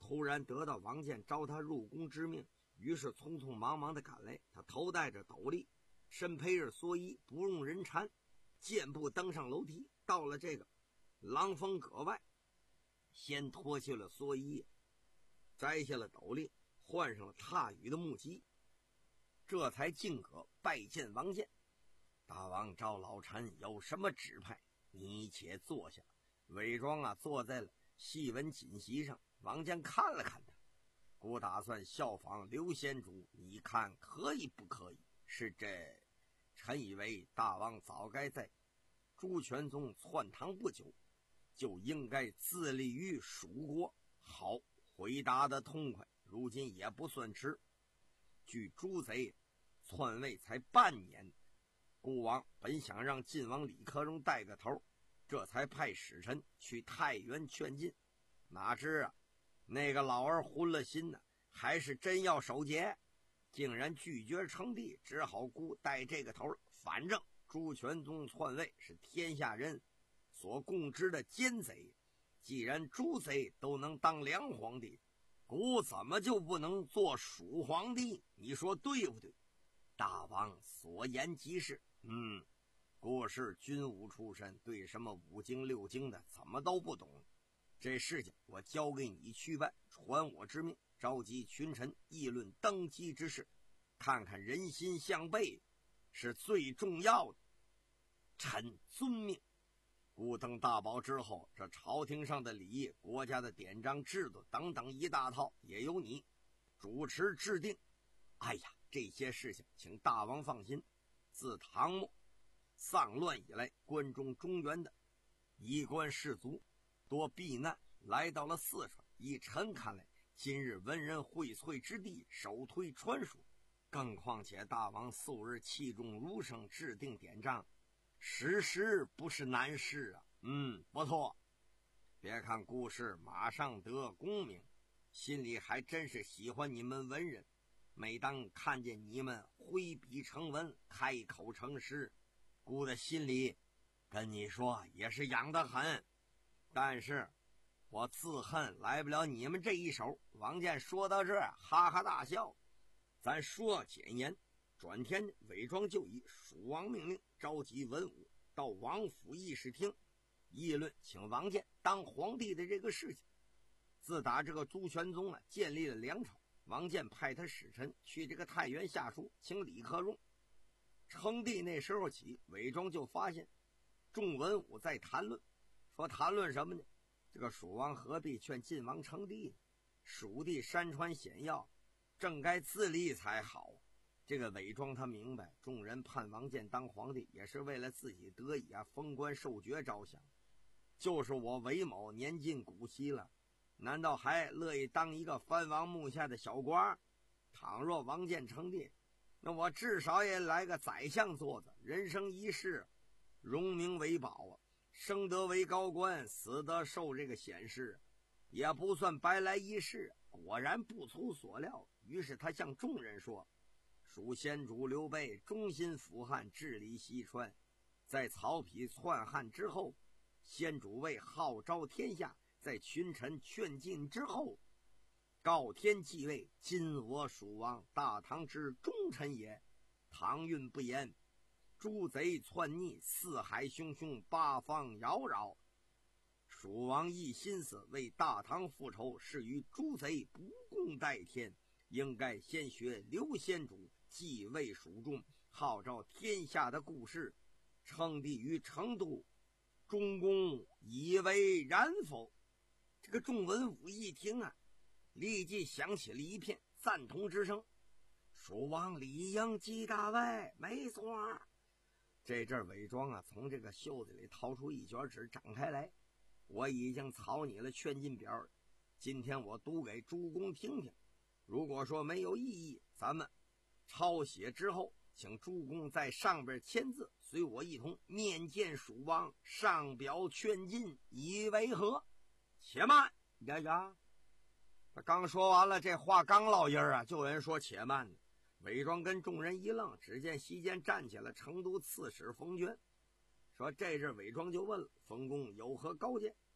Speaker 6: 突然得到王建召他入宫之命，于是匆匆忙忙地赶来。他头戴着斗笠，身披着蓑衣，不用人搀，健步登上楼梯，到了这个廊风阁外，先脱去了蓑衣，摘下了斗笠，换上了踏羽的木屐，这才进阁拜见王建。大王召老臣有什么指派？你且坐下。韦庄啊，坐在了细纹锦席上。王建看了看他，我打算效仿刘先主，你看可以不可以？是这，臣以为大王早该在朱全宗篡唐不久，就应该自立于蜀国。好，回答的痛快，如今也不算迟。据朱贼篡位才半年，孤王本想让晋王李克荣带个头，这才派使臣去太原劝进。哪知啊，那个老儿昏了心呢，还是真要守节，竟然拒绝称帝，只好孤带这个头。反正朱全宗篡位是天下人所共知的奸贼，既然朱贼都能当梁皇帝，孤怎么就不能做蜀皇帝？你说对不对？大王所言极是。嗯，孤是军武出身，对什么五经六经的怎么都不懂。这事情我交给你去办，传我之命，召集群臣议论登基之事，看看人心向背是最重要的。臣遵命。孤登大宝之后，这朝廷上的礼仪、国家的典章制度等等一大套，也由你主持制定。哎呀，这些事情请大王放心。自唐末丧乱以来，关中中原的衣冠士族多避难来到了四川，以臣看来，今日文人荟萃之地，首推传说。更况且大王素日器重儒生，制定典章，实实不是难事啊。嗯，不错。别看顾氏马上得功名，心里还真是喜欢你们文人。每当看见你们挥笔成文，开口成诗，顾的心里跟你说也是痒得很。但是我自恨来不了你们这一手。王建说到这儿哈哈大笑。咱说简言，转天韦庄就以蜀王命令召集文武到王府议事厅议论请王建当皇帝的这个事情。自打这个朱全宗啊建立了梁朝，王建派他使臣去这个太原下书，请李克荣称帝。那时候起，韦庄就发现众文武在谈论，说谈论什么呢？这个蜀王何必劝晋王称帝呢？蜀地山川险要，正该自立才好。这个韦庄他明白，众人盼王建当皇帝也是为了自己得以啊封官受爵着想。就是我韦某年近古稀了，难道还乐意当一个藩王幕下的小官？倘若王建称帝，那我至少也来个宰相座子，人生一世，荣名为宝啊！生得为高官，死得受这个显示，也不算白来一世。果然不出所料，于是他向众人说：蜀先主刘备忠心辅汉，治理西川，在曹丕篡汉之后，先主为号召天下，在群臣劝进之后，告天继位，今我蜀王大唐之忠臣也。唐运不言，诸贼篡逆，四海汹汹，八方扰扰。蜀王一心思为大唐复仇，是与诸贼不共戴天，应该先学刘先主继位蜀中，号召天下的故事，称帝于成都，中公以为然否？这个众文武一听啊，立即响起了一片赞同之声。蜀王理应继大位，没错。这阵韦庄啊，从这个袖子里掏出一卷纸，展开来。我已经草拟了劝进表，今天我读给诸公听听。如果说没有异议，咱们抄写之后，请诸公在上边签字，随我一同面见蜀王，上表劝进，以为何？且慢呀呀！他刚说完了，这话刚落音啊，就有人说且慢呢。韦庄跟众人一愣，只见席间站起了成都刺史冯娟，说这阵韦庄就问了：冯公有何高见？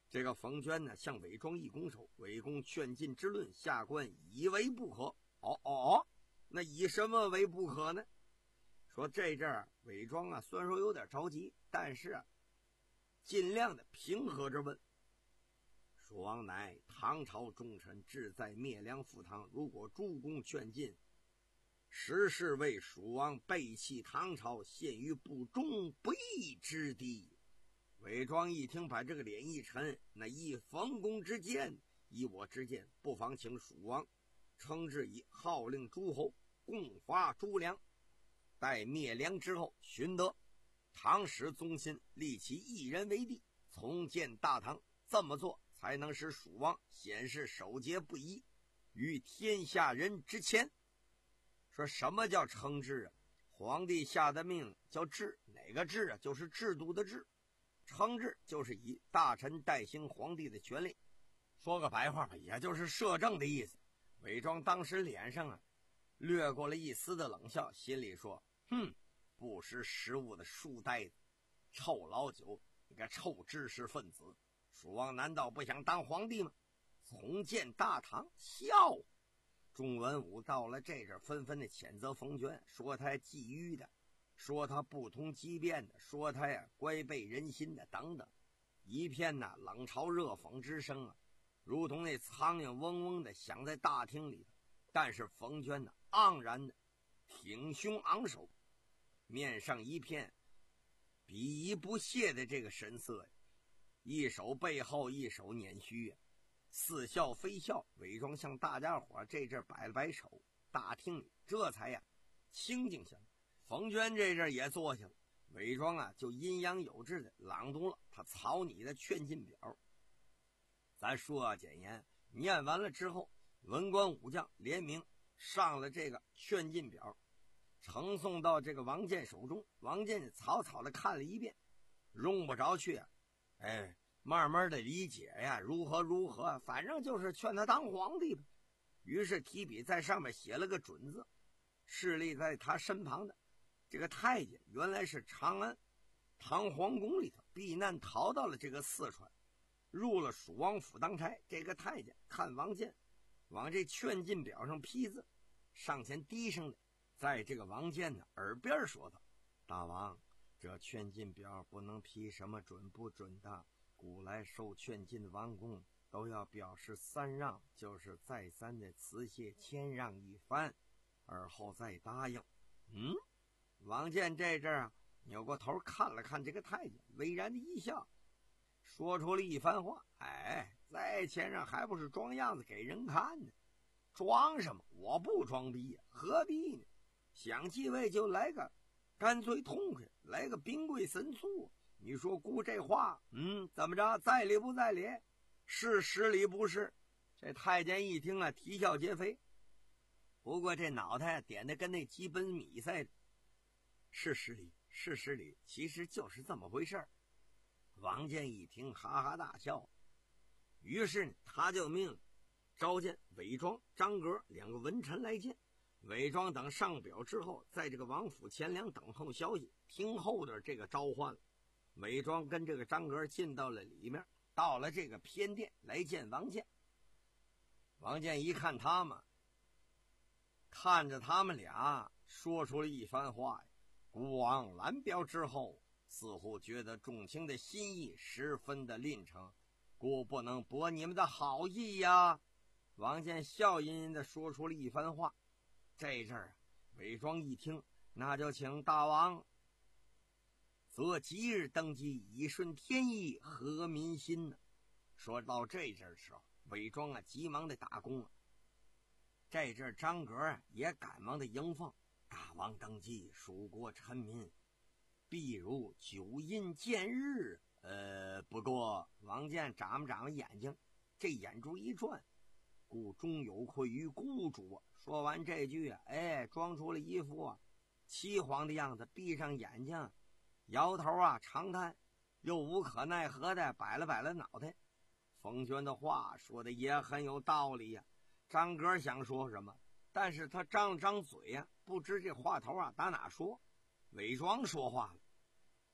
Speaker 6: 这个冯娟呢向韦庄一拱手，韦公劝进之论，下官以为不可。哦哦，那以什么为不可呢？说这阵儿韦庄啊，虽然说有点着急，但是啊，尽量的平和着问。蜀王乃唐朝重臣，志在灭梁复唐，如果诸公劝进，实是为蜀王背弃唐朝，陷于不忠不义之地。韦庄一听，把这个脸一沉，那以冯公之见，以我之见，不妨请蜀王称之以号令诸侯，共伐诸梁，待灭梁之后，寻得唐史宗亲，立其一人为帝，重建大唐。这么做才能使蜀王显示守节不移于天下人之前。说什么叫称制啊？皇帝下的命叫制，哪个制啊？就是制度的制。称制就是以大臣代行皇帝的权利，说个白话吧，也就是摄政的意思。韦庄当时脸上啊掠过了一丝的冷笑，心里说：哼，不识时务的书呆子，臭老九，你个臭知识分子，蜀王难道不想当皇帝吗？重建大唐，笑！众文武到了这阵纷纷的谴责冯娟，说他觊觎的，说他不通机变的，说他呀乖背人心的等等，一片呐冷嘲热讽之声啊，如同那苍蝇嗡嗡的响在大厅里头。但是冯娟呢盎然的挺胸昂首，面上一片鄙夷不屑的这个神色，一手背后一手捻须啊，似笑非笑。伪装向大家伙这阵摆了摆手，大厅里这才呀清静下来。冯娟这阵也坐下了，伪装啊就阴阳有致的朗读了他草拟的劝进表。咱说啊简言，念完了之后，文官武将联名上了这个劝进表，呈送到这个王建手中。王建草草的看了一遍，用不着去啊哎慢慢的理解呀，如何如何，反正就是劝他当皇帝吧。于是提笔在上面写了个准字。侍立在他身旁的这个太监，原来是长安唐皇宫里头避难逃到了这个四川，入了蜀王府当差。这个太监看王建往这劝进表上批字，上前低声的在这个王建的耳边说道：大王，这劝进表不能批什么准不准的，古来受劝进的王公都要表示三让，就是再三的辞谢谦让一番，而后再答应。嗯，王建这阵啊扭过头看了看这个太监，微然的一笑，说出了一番话：哎，在谦让还不是装样子给人看呢？装什么？我不装逼呀，何必呢？想继位就来个干脆痛快，来个兵贵神速。你说估这话，嗯，怎么着？在理不在理？是实理不是？这太监一听啊，啼笑皆非。不过这脑袋点的跟那基本米似的，是实理，是实理，其实就是这么回事儿。王建一听，哈哈大笑。于是呢，他就命召见韦庄、张阁两个文臣来见。韦庄等上表之后，在这个王府前梁等候消息，听后边这个召唤了。韦庄跟这个张阁进到了里面，到了这个偏殿来见王建。王建一看他们，看着他们俩，说出了一番话：孤王蓝标之后，似乎觉得众卿的心意十分的吝诚，故不能驳你们的好意呀。王建笑吟吟的说出了一番话。这阵儿韦庄一听，那就请大王择吉日登基，以顺天意，和民心呢。说到这阵儿时候，韦庄啊急忙的打工啊。这阵儿张阁啊也赶忙的迎奉，大王登基，蜀国臣民必如九阴见日。呃，不过王建眨巴眨巴眼睛，这眼珠一转，故终有愧于孤主。说完这句啊，哎，装出了一副啊凄惶的样子，闭上眼睛，摇头啊长叹，又无可奈何的摆了摆了脑袋。冯娟的话说的也很有道理呀、啊。张阁想说什么，但是他张了张嘴呀、啊，不知这话头啊打哪说。韦庄说话了：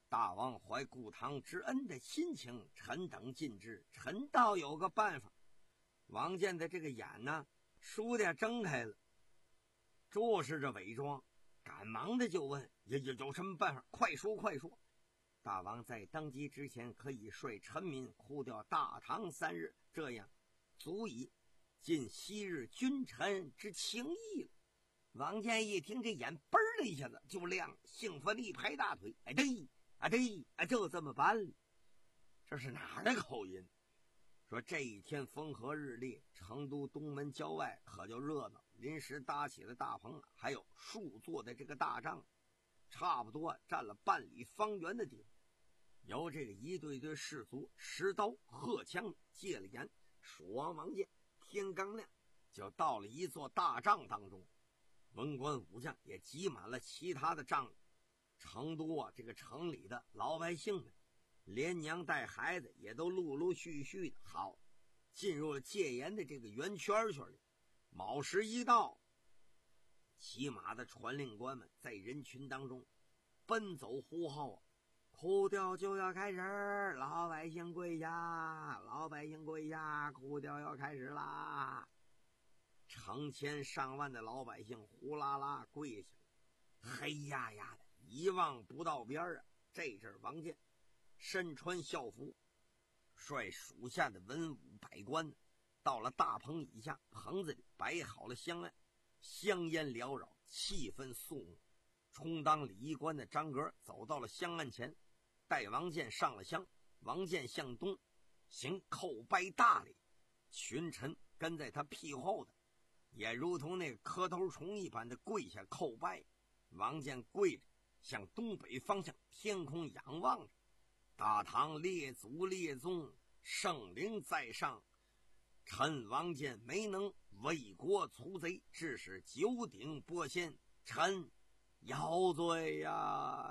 Speaker 6: 大王怀顾堂之恩的心情，臣等尽知。臣倒有个办法。王建的这个眼呢，倏地睁开了，注视着伪装，赶忙的就问：有有有什么办法？快说快说！大王在登基之前，可以率臣民哭掉大唐三日，这样足以尽昔日君臣之情谊了。王建一听，这眼嘣儿的一下子就亮了，兴奋地一拍大腿：哎对啊对啊，就这么办了。这是哪儿的口音？说这一天风和日丽，成都东门郊外可就热闹，临时搭起了大棚，还有数座的这个大帐，差不多占了半里方圆的地方。由这个一队队士卒持刀荷枪戒了严，蜀王王建天刚亮就到了一座大帐当中，文官武将也挤满了其他的帐。成都啊，这个城里的老百姓们，连娘带孩子也都陆陆续续的好进入了戒严的这个圆圈圈里。卯时一到，骑马的传令官们在人群当中奔走呼号啊，哭吊就要开始，老百姓跪下，老百姓跪下，哭吊要开始啦！成千上万的老百姓呼啦啦跪下了，黑压压的，一望不到边啊！这阵王建身穿校服，率属下的文武百官到了大棚以下，棚子里摆好了香案，香烟缭绕，气氛肃穆。充当礼仪官的张格走到了香案前，带王建上了香。王建向东行叩拜大礼，群臣跟在他屁股后的也如同那个磕头虫一般的跪下叩拜。王建跪着向东北方向天空仰望着，大唐列祖列宗，圣灵在上，臣王建没能为国除贼，致使九鼎拨仙，臣姚罪呀！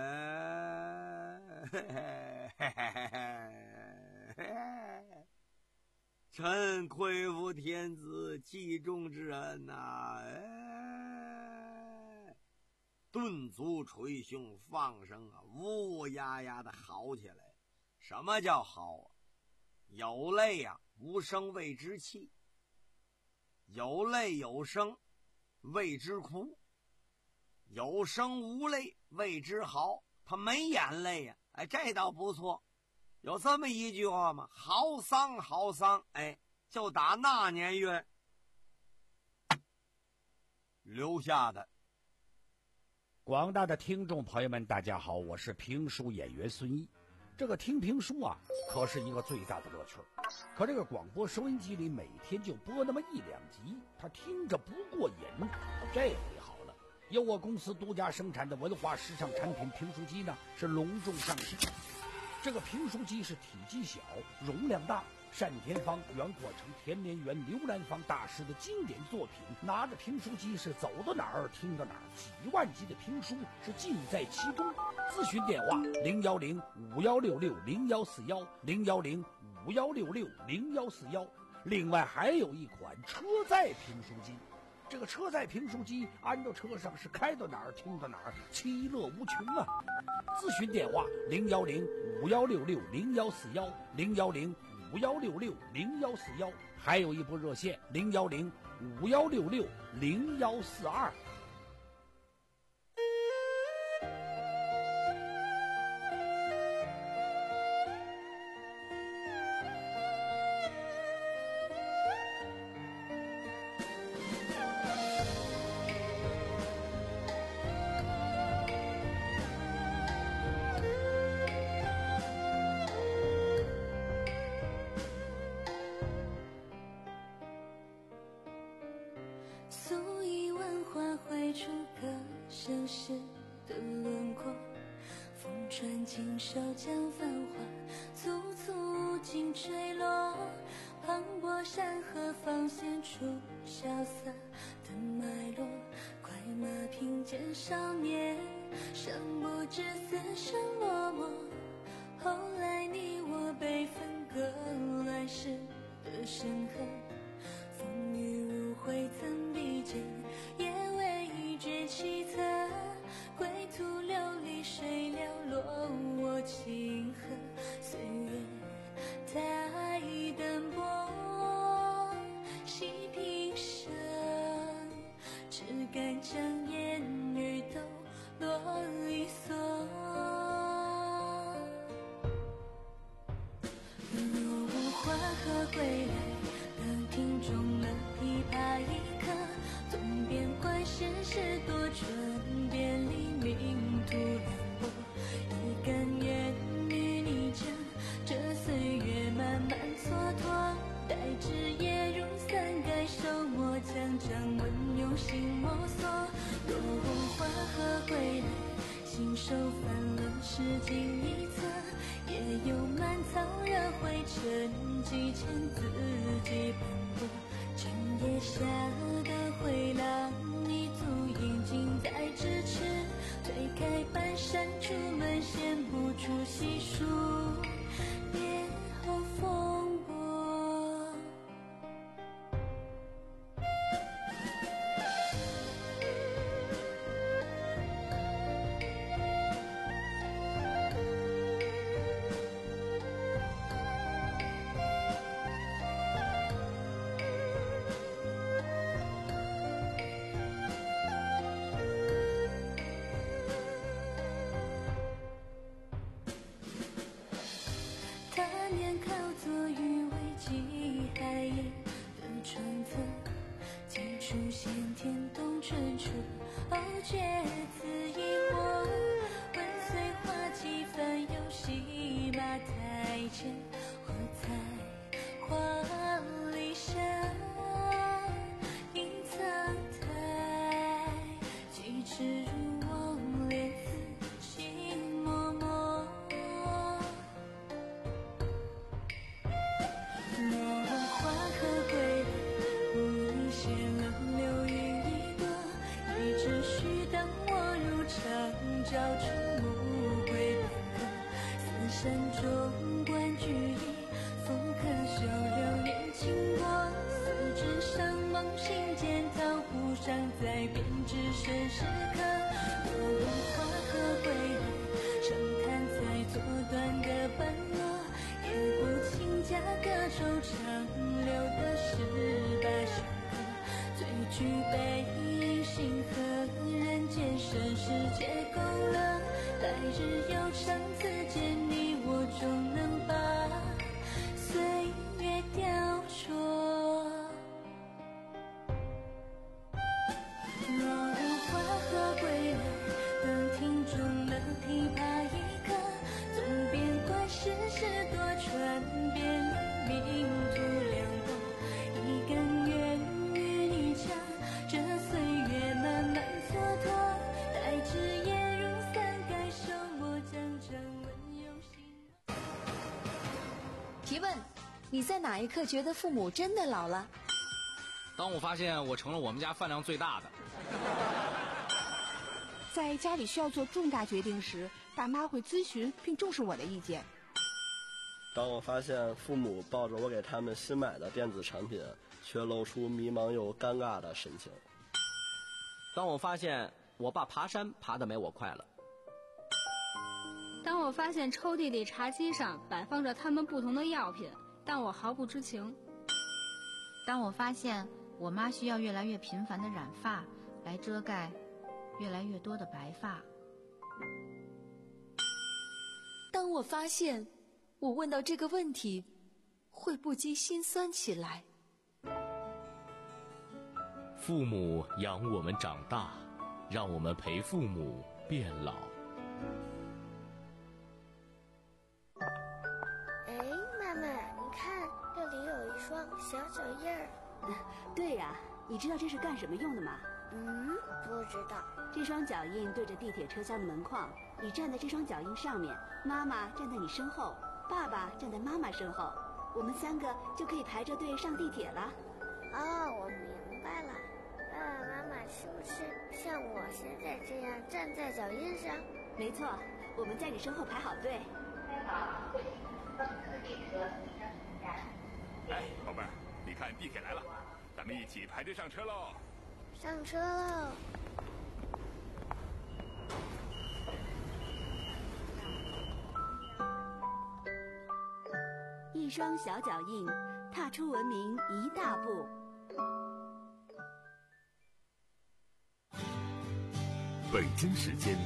Speaker 6: 哎，臣亏负天子记重之恩呐、啊！哎，顿足捶胸，放声啊，呜呜呀呀的嚎起来。什么叫嚎啊？有泪呀、啊，无声谓之泣；有泪有声谓之哭；有声无泪谓之嚎。他没眼泪呀、啊，哎，这倒不错。有这么一句话吗？嚎丧嚎丧，哎，就打那年月留下的。
Speaker 4: 广大的听众朋友们，大家好，我是评书演员孙一。这个听评书啊，可是一个最大的乐趣。可这个广播收音机里每天就播那么一两集，他听着不过瘾。这回好了，由我公司独家生产的文化时尚产品评书机呢，是隆重上市。这个评书机是体积小，容量大，单田芳、袁阔成、田连元、刘兰芳大师的经典作品。拿着评书机是走到哪儿听到哪儿，几万集的评书是尽在其中。咨询电话零幺零五幺六六零幺四幺零幺零五幺六六零幺四幺。另外还有一款车载评书机。这个车载评书机安到车上是开到哪儿听到哪儿，其乐无穷啊！咨询电话零幺零五幺六六零幺四幺零幺零五幺六六零幺四幺，还有一部热线零幺零五幺六六零幺四二。
Speaker 10: 归途流离，谁寥落亲手翻了诗经一册，也有满草惹灰尘，几千字迹斑驳。长夜下的回廊，一足印近在咫尺，推开半扇竹门，显不出细数别后风波。他年靠坐于危机海夜的窗侧，尽出先天冬春初，傲绝此一惑。问碎花几番游戏马台前，或在花里香隐藏台，几尺如望莲自情脉脉。落花和归来，雾里歇了流云一朵，一直须当我入长教出暮归半刻。四山中观菊意，风客袖流年轻过。四指上梦行剑，桃湖上在编织身时刻。落花和归来，长叹在左端的半落。也不请假歌惆怅流的十八弦歌，最具悲心和人间盛世皆勾勒。来日悠长此间，你我终能把岁月雕琢。落花和归来，能听中了琵琶一刻。纵边观世事多传遍命途两过，一根月与你唱，这岁月慢慢蹉跎。待枝叶如伞盖手，我将掌纹用心。
Speaker 11: 提问：你在哪一刻觉得父母真的老了？
Speaker 1: 当我发现我成了我们家饭量最大的。
Speaker 12: 在家里需要做重大决定时，爸妈会咨询并重视我的意见。
Speaker 13: 当我发现父母抱着我给他们新买的电子产品，却露出迷茫又尴尬的神情。
Speaker 14: 当我发现我爸爬山爬得没我快了。
Speaker 15: 当我发现抽屉里茶几上摆放着他们不同的药品，但我毫不知情。
Speaker 16: 当我发现我妈需要越来越频繁的染发来遮盖越来越多的白发。
Speaker 11: 当我发现我问到这个问题会不禁心酸起来。
Speaker 17: 父母养我们长大，让我们陪父母变老。
Speaker 5: 哎，妈妈，你看这里有一双小脚印儿。
Speaker 12: 对呀、啊，你知道这是干什么用的吗？
Speaker 5: 嗯，不知道。
Speaker 12: 这双脚印对着地铁车厢的门框，你站在这双脚印上面，妈妈站在你身后，爸爸站在妈妈身后，我们三个就可以排着队上地铁了。
Speaker 5: 哦，我明白了。爸爸妈妈是不是像我现在这样站在脚印上？
Speaker 12: 没错，我们在你身后排好队。
Speaker 18: 哎，宝贝儿，你看地铁来了，咱们一起排队上车喽！
Speaker 5: 上车喽！
Speaker 12: 一双小脚印，踏出文明一大步。
Speaker 2: 北京时间